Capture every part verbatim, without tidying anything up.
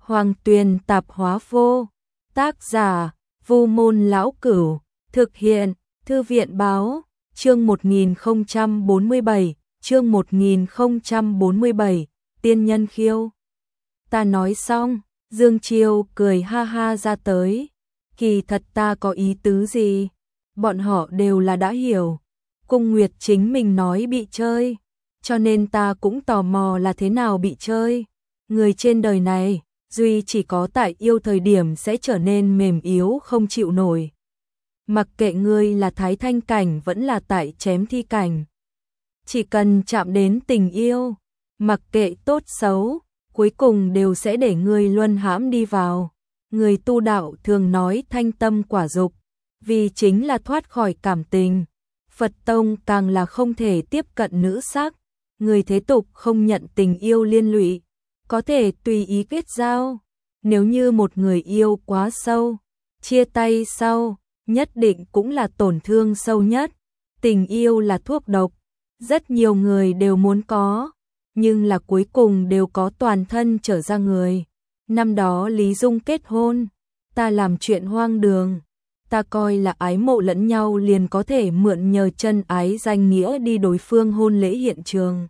Hoàng Tuyền Tạp Hóa Vô. Tác giả: Vu Môn Lão Cửu. Thực hiện: Thư viện Báo. Chương một nghìn không trăm bốn mươi bảy, chương một nghìn không trăm bốn mươi bảy, tiên nhân khiêu. Ta nói xong, Dương Chiêu cười ha ha ra tới. Kỳ thật ta có ý tứ gì? Bọn họ đều là đã hiểu. Cung Nguyệt chính mình nói bị chơi, cho nên ta cũng tò mò là thế nào bị chơi. Người trên đời này, duy chỉ có tại yêu thời điểm sẽ trở nên mềm yếu không chịu nổi. Mặc kệ ngươi là thái thanh cảnh vẫn là tại chém thi cảnh. Chỉ cần chạm đến tình yêu, mặc kệ tốt xấu, cuối cùng đều sẽ để ngươi luân hãm đi vào. Người tu đạo thường nói thanh tâm quả dục, vì chính là thoát khỏi cảm tình. Phật tông càng là không thể tiếp cận nữ sắc. Người thế tục không nhận tình yêu liên lụy, có thể tùy ý kết giao. Nếu như một người yêu quá sâu, chia tay sau, nhất định cũng là tổn thương sâu nhất. Tình yêu là thuốc độc, rất nhiều người đều muốn có, nhưng là cuối cùng đều có toàn thân trở ra người. Năm đó Lý Dung kết hôn, ta làm chuyện hoang đường, ta coi là ái mộ lẫn nhau liền có thể mượn nhờ chân ái danh nghĩa đi đối phương hôn lễ hiện trường.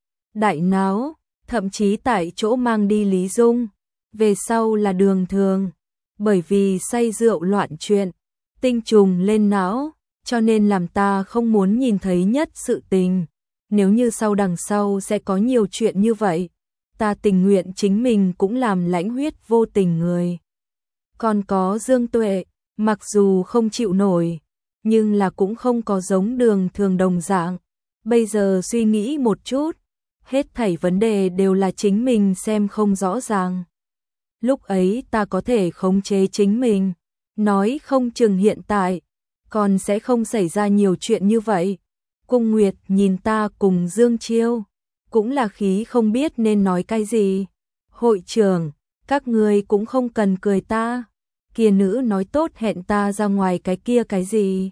Đại náo, thậm chí tại chỗ mang đi Lý Dung, về sau là Đường Thường, bởi vì say rượu loạn chuyện, tinh trùng lên não, cho nên làm ta không muốn nhìn thấy nhất sự tình. Nếu như sau đằng sau sẽ có nhiều chuyện như vậy, ta tình nguyện chính mình cũng làm lãnh huyết vô tình người. Còn có Dương Tuệ, mặc dù không chịu nổi, nhưng là cũng không có giống Đường Thường đồng dạng. Bây giờ suy nghĩ một chút, hết thảy vấn đề đều là chính mình xem không rõ ràng. Lúc ấy ta có thể khống chế chính mình, nói không chừng hiện tại còn sẽ không xảy ra nhiều chuyện như vậy. Cung Nguyệt nhìn ta cùng Dương Chiêu, cũng là khí không biết nên nói cái gì. Hội trưởng, các ngươi cũng không cần cười ta. Kia nữ nói tốt hẹn ta ra ngoài cái kia cái gì.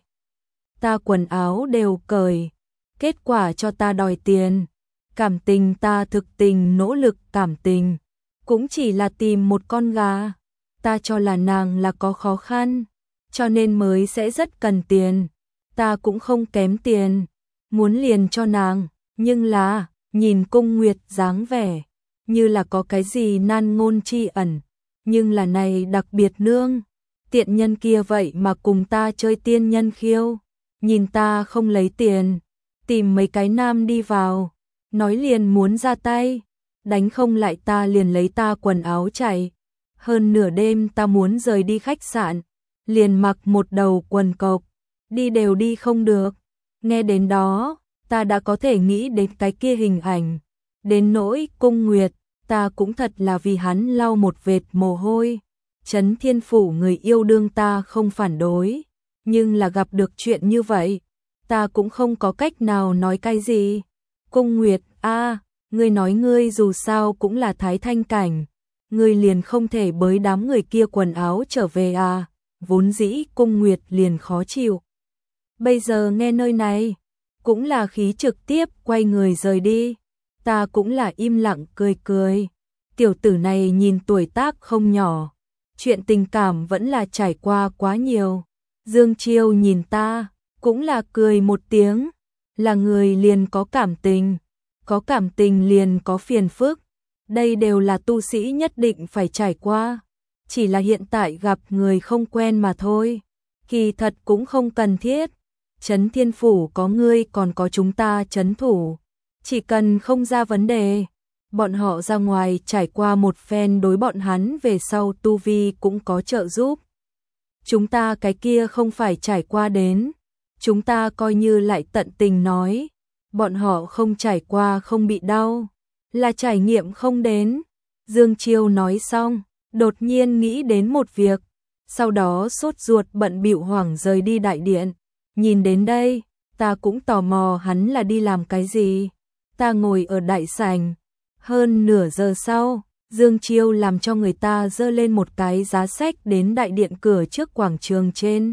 Ta quần áo đều cởi, kết quả cho ta đòi tiền. Cảm tình ta thực tình nỗ lực cảm tình, cũng chỉ là tìm một con gà. Ta cho là nàng là có khó khăn, cho nên mới sẽ rất cần tiền. Ta cũng không kém tiền, muốn liền cho nàng, nhưng là, nhìn Cung Nguyệt dáng vẻ, như là có cái gì nan ngôn chi ẩn, nhưng là này đặc biệt nương, tiện nhân kia vậy mà cùng ta chơi tiên nhân khiêu, nhìn ta không lấy tiền, tìm mấy cái nam đi vào, nói liền muốn ra tay, đánh không lại ta liền lấy ta quần áo chạy. Hơn nửa đêm ta muốn rời đi khách sạn, liền mặc một đầu quần cộc, đi đều đi không được. Nghe đến đó, ta đã có thể nghĩ đến cái kia hình ảnh. Đến nỗi Cung Nguyệt, ta cũng thật là vì hắn lau một vệt mồ hôi. Trấn Thiên Phủ người yêu đương ta không phản đối, nhưng là gặp được chuyện như vậy, ta cũng không có cách nào nói cái gì. Cung Nguyệt, a, ngươi nói ngươi dù sao cũng là thái thanh cảnh, ngươi liền không thể bới đám người kia quần áo trở về à? Vốn dĩ Cung Nguyệt liền khó chịu. Bây giờ nghe nơi này, cũng là khí trực tiếp quay người rời đi. Ta cũng là im lặng cười cười. Tiểu tử này nhìn tuổi tác không nhỏ, chuyện tình cảm vẫn là trải qua quá nhiều. Dương Chiêu nhìn ta, cũng là cười một tiếng. Là người liền có cảm tình, có cảm tình liền có phiền phức. Đây đều là tu sĩ nhất định phải trải qua. Chỉ là hiện tại gặp người không quen mà thôi. Kỳ thật cũng không cần thiết. Trấn Thiên Phủ có ngươi còn có chúng ta trấn thủ. Chỉ cần không ra vấn đề, bọn họ ra ngoài trải qua một phen đối bọn hắn về sau tu vi cũng có trợ giúp. Chúng ta cái kia không phải trải qua đến. Chúng ta coi như lại tận tình nói. Bọn họ không trải qua không bị đau, là trải nghiệm không đến. Dương Chiêu nói xong, đột nhiên nghĩ đến một việc, sau đó sốt ruột bận bịu hoảng rời đi đại điện. Nhìn đến đây, ta cũng tò mò hắn là đi làm cái gì. Ta ngồi ở đại sảnh, hơn nửa giờ sau, Dương Chiêu làm cho người ta dơ lên một cái giá sách đến đại điện cửa trước quảng trường trên.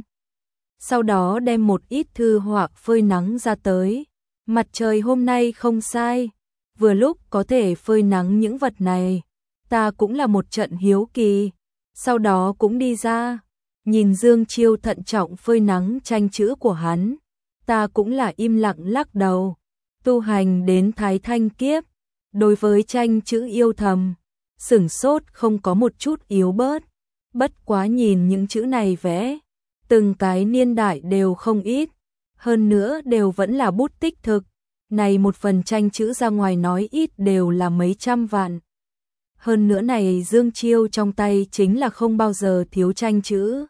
Sau đó đem một ít thư họa phơi nắng ra tới. Mặt trời hôm nay không sai, vừa lúc có thể phơi nắng những vật này. ta cũng là một trận hiếu kỳ, sau đó cũng đi ra, nhìn Dương Chiêu thận trọng phơi nắng tranh chữ của hắn, ta cũng là im lặng lắc đầu, tu hành đến thái thanh kiếp, đối với tranh chữ yêu thầm, sửng sốt không có một chút yếu bớt, bất quá nhìn những chữ này vẽ, từng cái niên đại đều không ít, hơn nữa đều vẫn là bút tích thực, này một phần tranh chữ ra ngoài nói ít đều là mấy trăm vạn. Hơn nữa này Dương Chiêu trong tay chính là không bao giờ thiếu tranh chữ.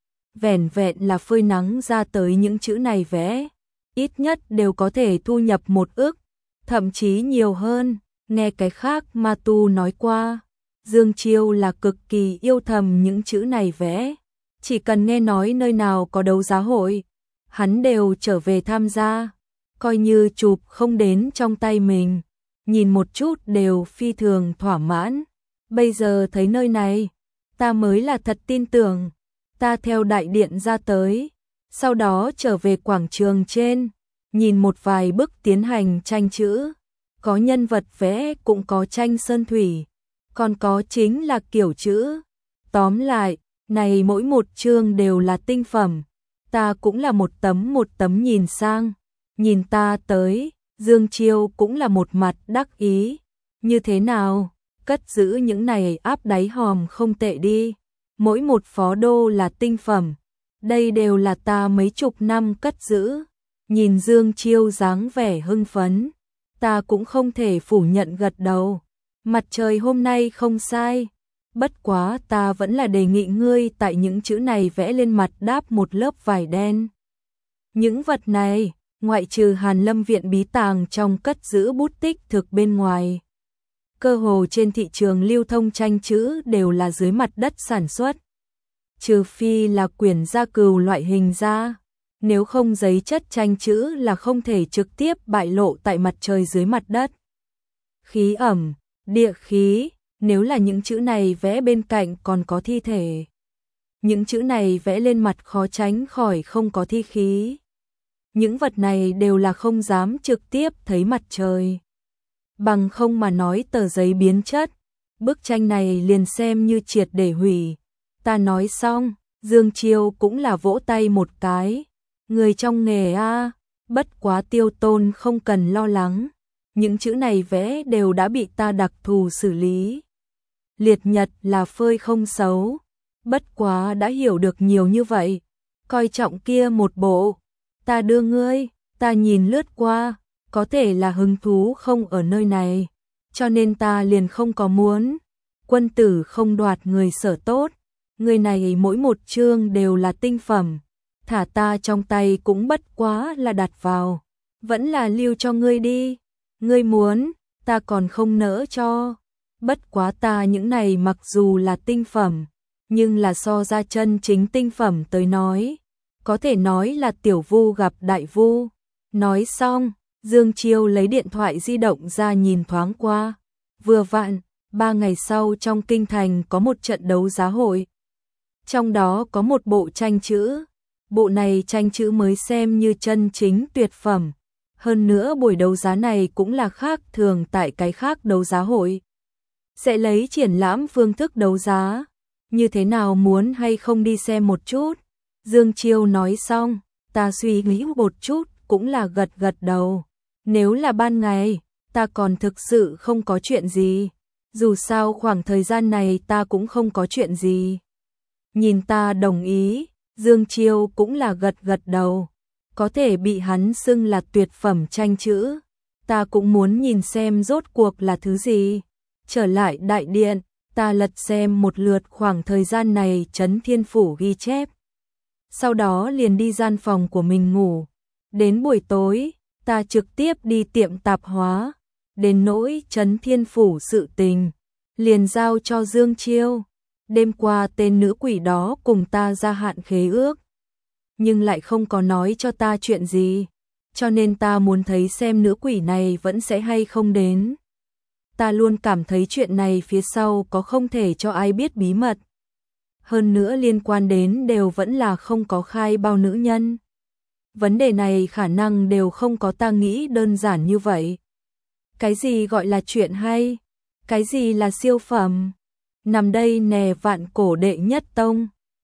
Vẻn vẹn là phơi nắng ra tới những chữ này vẽ, ít nhất đều có thể thu nhập một ức, thậm chí nhiều hơn, nghe cái khác Ma Tu nói qua. Dương Chiêu là cực kỳ yêu thầm những chữ này vẽ, chỉ cần nghe nói nơi nào có đấu giá hội, hắn đều trở về tham gia, coi như chụp không đến trong tay mình, nhìn một chút đều phi thường thỏa mãn. Bây giờ thấy nơi này, ta mới là thật tin tưởng, ta theo đại điện ra tới, sau đó trở về quảng trường trên, nhìn một vài bức tiến hành tranh chữ, có nhân vật vẽ cũng có tranh sơn thủy, còn có chính là kiểu chữ. Tóm lại, này mỗi một chương đều là tinh phẩm, ta cũng là một tấm một tấm nhìn sang, nhìn ta tới, Dương Chiêu cũng là một mặt đắc ý, như thế nào, cất giữ những này áp đáy hòm không tệ đi, mỗi một phó đô là tinh phẩm, đây đều là ta mấy chục năm cất giữ, nhìn Dương Chiêu dáng vẻ hưng phấn, ta cũng không thể phủ nhận gật đầu, mặt trời hôm nay không sai, bất quá ta vẫn là đề nghị ngươi tại những chữ này vẽ lên mặt đáp một lớp vải đen. Những vật này, ngoại trừ Hàn Lâm viện bí tàng trong cất giữ bút tích thực bên ngoài, cơ hồ trên thị trường lưu thông tranh chữ đều là dưới mặt đất sản xuất. Trừ phi là quyển gia cừu loại hình ra, nếu không giấy chất tranh chữ là không thể trực tiếp bại lộ tại mặt trời dưới mặt đất. Khí ẩm, địa khí, nếu là những chữ này vẽ bên cạnh còn có thi thể. Những chữ này vẽ lên mặt khó tránh khỏi không có thi khí. Những vật này đều là không dám trực tiếp thấy mặt trời. Bằng không mà nói tờ giấy biến chất, bức tranh này liền xem như triệt để hủy. Ta nói xong, Dương Chiêu cũng là vỗ tay một cái. Người trong nghề a, bất quá Tiêu Tôn không cần lo lắng. Những chữ này vẽ đều đã bị ta đặc thù xử lý. Liệt nhật là phơi không xấu, bất quá đã hiểu được nhiều như vậy. Coi trọng kia một bộ, ta đưa ngươi, ta nhìn lướt qua, có thể là hứng thú không ở nơi này, cho nên ta liền không có muốn. Quân tử không đoạt người sở tốt, người này mỗi một chương đều là tinh phẩm, thả ta trong tay cũng bất quá là đặt vào, vẫn là lưu cho ngươi đi, ngươi muốn, ta còn không nỡ cho. Bất quá ta những này mặc dù là tinh phẩm, nhưng là so ra chân chính tinh phẩm tới nói, có thể nói là tiểu vu gặp đại vu. Nói xong, Dương Chiêu lấy điện thoại di động ra nhìn thoáng qua, vừa vặn, ba ngày sau trong kinh thành có một trận đấu giá hội. Trong đó có một bộ tranh chữ, bộ này tranh chữ mới xem như chân chính tuyệt phẩm, hơn nữa buổi đấu giá này cũng là khác thường tại cái khác đấu giá hội. Sẽ lấy triển lãm phương thức đấu giá, như thế nào muốn hay không đi xem một chút. Dương Chiêu nói xong, ta suy nghĩ một chút cũng là gật gật đầu. Nếu là ban ngày, ta còn thực sự không có chuyện gì. Dù sao khoảng thời gian này ta cũng không có chuyện gì. Nhìn ta đồng ý, Dương Chiêu cũng là gật gật đầu. Có thể bị hắn xưng là tuyệt phẩm tranh chữ, ta cũng muốn nhìn xem rốt cuộc là thứ gì. Trở lại đại điện, ta lật xem một lượt khoảng thời gian này Trấn Thiên Phủ ghi chép. Sau đó liền đi gian phòng của mình ngủ. Đến buổi tối, ta trực tiếp đi tiệm tạp hóa. Đến nỗi Trấn Thiên Phủ sự tình, liền giao cho Dương Chiêu. Đêm qua tên nữ quỷ đó cùng ta gia hạn khế ước, nhưng lại không có nói cho ta chuyện gì, cho nên ta muốn thấy xem nữ quỷ này vẫn sẽ hay không đến. Ta luôn cảm thấy chuyện này phía sau có không thể cho ai biết bí mật. Hơn nữa liên quan đến đều vẫn là không có khai bao nữ nhân. Vấn đề này khả năng đều không có ta nghĩ đơn giản như vậy. Cái gì gọi là chuyện hay? Cái gì là siêu phẩm? Nằm đây nè vạn cổ đệ nhất tông.